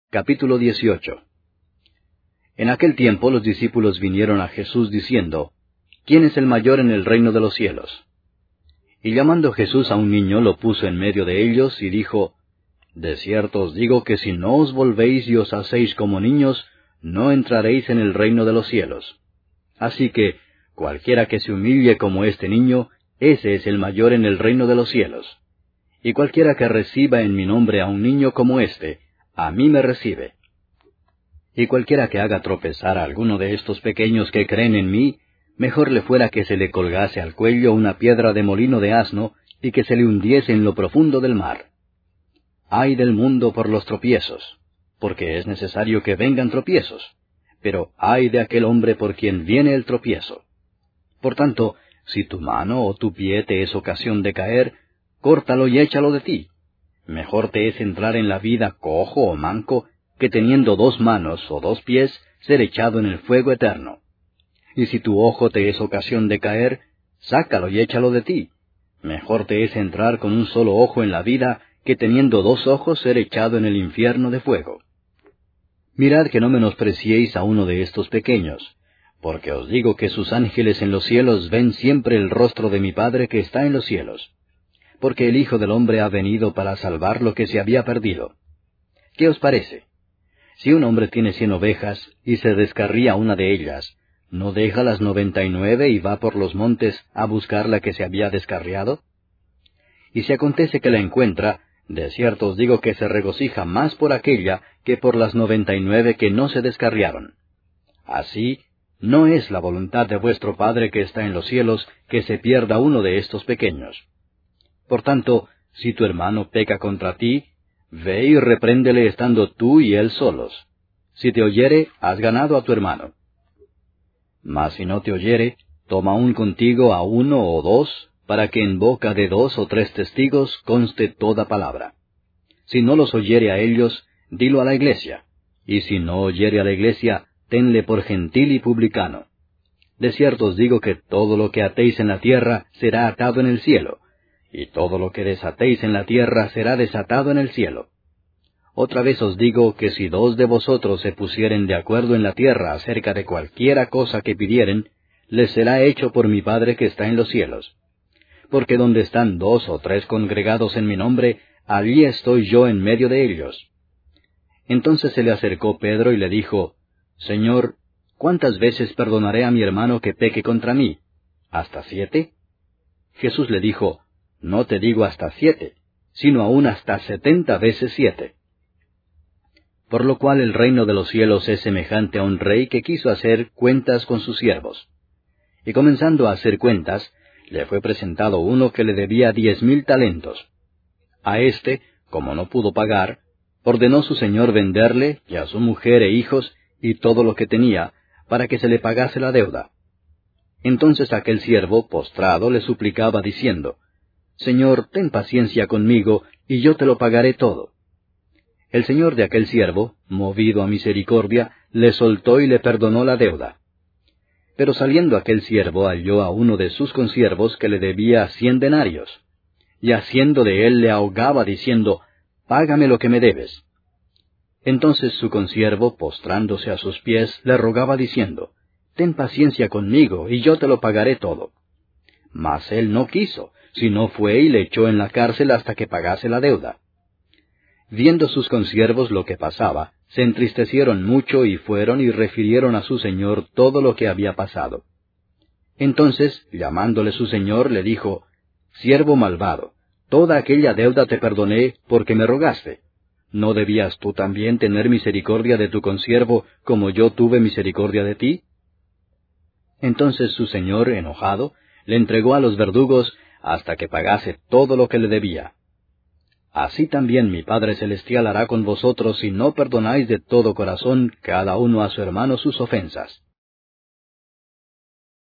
Capítulo 18. En aquel tiempo los discípulos vinieron a Jesús diciendo, ¿Quién es el mayor en el reino de los cielos? Y llamando Jesús a un niño, lo puso en medio de ellos, y dijo, De cierto os digo que si no os volvéis y os hacéis como niños, no entraréis en el reino de los cielos. Así que, cualquiera que se humille como este niño, ese es el mayor en el reino de los cielos. Y cualquiera que reciba en mi nombre a un niño como este, a mí me recibe. Y cualquiera que haga tropezar a alguno de estos pequeños que creen en mí, mejor le fuera que se le colgase al cuello una piedra de molino de asno, y que se le hundiese en lo profundo del mar. Ay del mundo por los tropiezos, porque es necesario que vengan tropiezos, pero ay de aquel hombre por quien viene el tropiezo. Por tanto, si tu mano o tu pie te es ocasión de caer, córtalo y échalo de ti. Mejor te es entrar en la vida cojo o manco, que teniendo 2 manos o 2 pies, ser echado en el fuego eterno. Y si tu ojo te es ocasión de caer, sácalo y échalo de ti. Mejor te es entrar con un solo ojo en la vida, que teniendo 2 ojos ser echado en el infierno de fuego. Mirad que no menospreciéis a uno de estos pequeños, porque os digo que sus ángeles en los cielos ven siempre el rostro de mi Padre que está en los cielos. Porque el Hijo del Hombre ha venido para salvar lo que se había perdido. ¿Qué os parece? Si un hombre tiene 100 ovejas, y se descarría una de ellas, ¿no deja las 99 y va por los montes a buscar la que se había descarriado? Y si acontece que la encuentra, de cierto os digo que se regocija más por aquella que por las 99 que no se descarriaron. Así, no es la voluntad de vuestro Padre que está en los cielos que se pierda uno de estos pequeños. Por tanto, si tu hermano peca contra ti, ve y repréndele estando tú y él solos. Si te oyere, has ganado a tu hermano. Mas si no te oyere, toma aún contigo a 1 o 2, para que en boca de 2 o 3 testigos conste toda palabra. Si no los oyere a ellos, dilo a la iglesia, y si no oyere a la iglesia, tenle por gentil y publicano. De cierto os digo que todo lo que atéis en la tierra será atado en el cielo, y todo lo que desatéis en la tierra será desatado en el cielo. Otra vez os digo que si 2 de vosotros se pusieren de acuerdo en la tierra acerca de cualquiera cosa que pidieren, les será hecho por mi Padre que está en los cielos. Porque donde están 2 o 3 congregados en mi nombre, allí estoy yo en medio de ellos. Entonces se le acercó Pedro y le dijo, Señor, ¿cuántas veces perdonaré a mi hermano que peque contra mí? ¿Hasta 7? Jesús le dijo, No te digo hasta 7, sino aún hasta 70 veces 7. Por lo cual el reino de los cielos es semejante a un rey que quiso hacer cuentas con sus siervos. Y comenzando a hacer cuentas, le fue presentado uno que le debía 10,000 talentos. A éste, como no pudo pagar, ordenó su señor venderle, y a su mujer e hijos, y todo lo que tenía, para que se le pagase la deuda. Entonces aquel siervo, postrado, le suplicaba diciendo, Señor, ten paciencia conmigo, y yo te lo pagaré todo. El señor de aquel siervo, movido a misericordia, le soltó y le perdonó la deuda. Pero saliendo aquel siervo halló a uno de sus consiervos que le debía 100 denarios, y haciendo de él le ahogaba diciendo, Págame lo que me debes. Entonces su consiervo, postrándose a sus pies, le rogaba diciendo, Ten paciencia conmigo, y yo te lo pagaré todo. Mas él no quiso, sino fue y le echó en la cárcel hasta que pagase la deuda. Viendo sus consiervos lo que pasaba, se entristecieron mucho y fueron y refirieron a su señor todo lo que había pasado. Entonces, llamándole su señor, le dijo, Siervo malvado, toda aquella deuda te perdoné porque me rogaste. ¿No debías tú también tener misericordia de tu consiervo como yo tuve misericordia de ti? Entonces su señor, enojado, le entregó a los verdugos hasta que pagase todo lo que le debía. Así también mi Padre Celestial hará con vosotros si no perdonáis de todo corazón cada uno a su hermano sus ofensas.